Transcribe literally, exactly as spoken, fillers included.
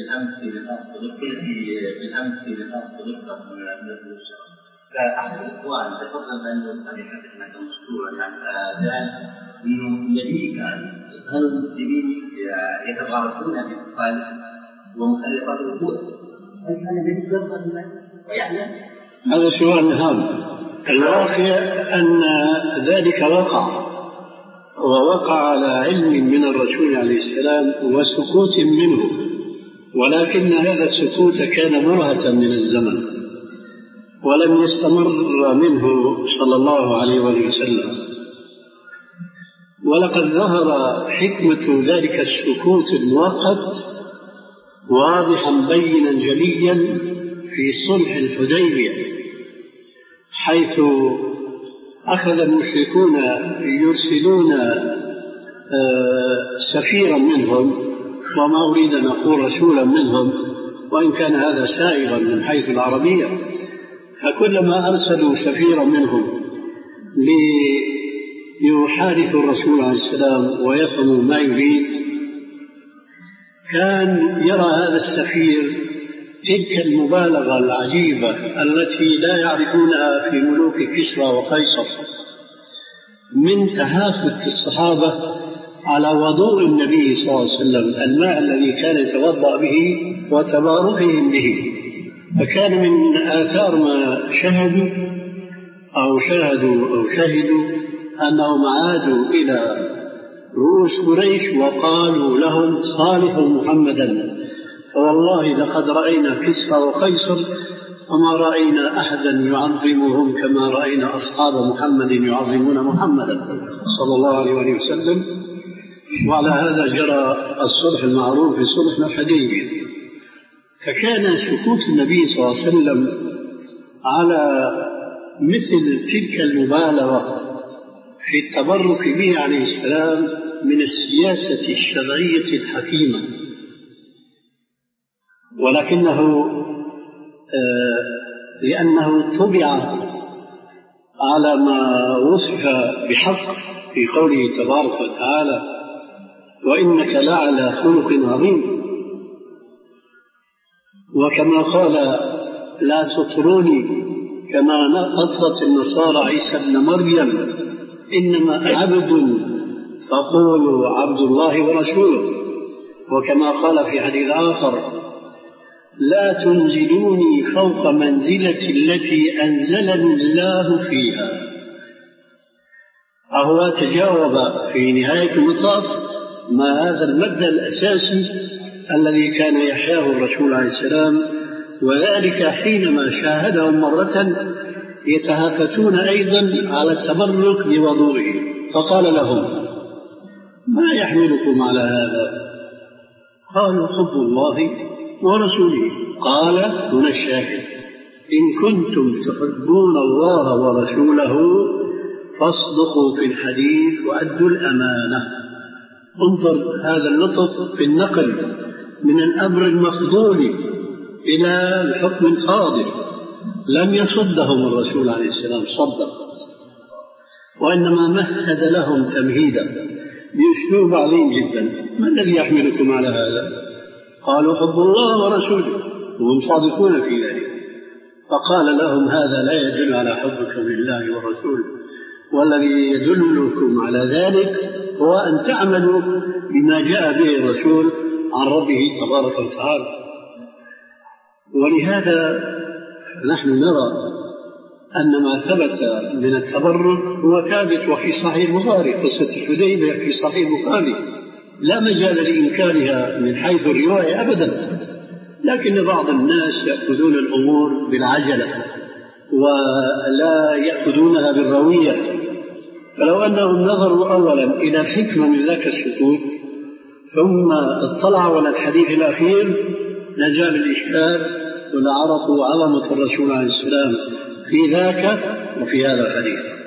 بالأمثلة الأفضل بالأمثلة الأفضل من الرسول. فأحد الإخوان تفضل أنه هذه حدثنا كمسطورة عن الآذان إنه النبي كان هل المسلمين يتغارفون بالقلب ومخلفات الوجود؟ هل كان النبي يتغارف ويعلم؟ هذا سؤال هام. الواقع أن ذلك وقع، ووقع على علم من الرسول عليه السلام وسكوت منه، ولكن هذا السكوت كان مرهة من الزمن ولم يستمر منه صلى الله عليه وسلم. ولقد ظهر حكمة ذلك السكوت المؤقت واضحا بينا جليا في صلح الحديبية، حيث أخذ المشركون يرسلون سفيرا منهم، وما أريد أن أقول رسولا منهم وإن كان هذا سائغا من حيث العربية، فكلما أرسلوا سفيرا منهم ليحادثوا الرسول عليه السلام ويفهموا ما يريد، كان يرى هذا السفير تلك المبالغة العجيبة التي لا يعرفونها في ملوك كسرى وقيصر من تهافت الصحابة على وضوء النبي صلى الله عليه وسلم، الماء الذي كان يتوضأ به وتباركهم به. فكان من آثار ما شهدوا أو شاهدوا أو شهدوا أنهم عادوا إلى رؤوس قريش وقالوا لهم صالحوا محمدا، فوالله لقد رأينا كسرى وقيصر وما رأينا أحدا يعظمهم كما رأينا أصحاب محمد يعظمون محمدا صلى الله عليه وسلم. وعلى هذا جرى الصلح المعروف في صلح الحديبية. فكان سكوت النبي صلى الله عليه وسلم على مثل تلك المبالغة في التبرك به عليه السلام من السياسة الشرعية الحكيمة، ولكنه آه لأنه طبع على ما وصف بحق في قوله تبارك وتعالى وإنك لعلى خلق عظيم، وكما قال لا تطروني كما أطرت النصارى عيسى ابن مريم إنما عبد فقولوا عبد الله ورسوله، وكما قال في حديث آخر لا تنزلوني فوق منزلة التي أنزلني الله فيها. أهو تجاوب في نهاية المطاف ما هذا المبدأ الأساسي الذي كان يحياه الرسول عليه السلام، وذلك حينما شاهدهم مرة يتهافتون أيضا على التبرك بوضوئه، فقال لهم ما يحملكم على هذا؟ قالوا حب الله ورسوله. قال هنا الشاهد إن كنتم تحبون الله ورسوله فاصدقوا في الحديث وأدوا الأمانة. انظر هذا اللطف في النقل من الأمر المفضول إلى الحكم الصادر. لم يصدهم الرسول عليه السلام صدق، وإنما مهد لهم تمهيدا بأسلوب عظيم جدا. ما الذي يحملكم على هذا؟ قالوا حب الله ورسوله، وهم صادقون في ذلك. فقال لهم هذا لا يدل على حبكم لله ورسوله، والذي يدلكم على ذلك هو أن تعملوا بما جاء به الرسول عن ربه تبارك وتعالى. ولهذا نحن نرى أن ما ثبت من التبرك هو ثابت وفي صحيح البخاري، قصة الحديبية في صحيح البخاري لا مجال لإنكارها من حيث الرواية أبدا، لكن بعض الناس يأخذون الأمور بالعجلة ولا يأخذونها بالروية. فلو أنهم نظروا أولا إلى الحكمة من ذاك السكوت ثم اطلعوا على الحديث الأخير لجال الإشكال ولعرفوا عظمة الرسول عليه السلام في ذاك وفي هذا الحديث.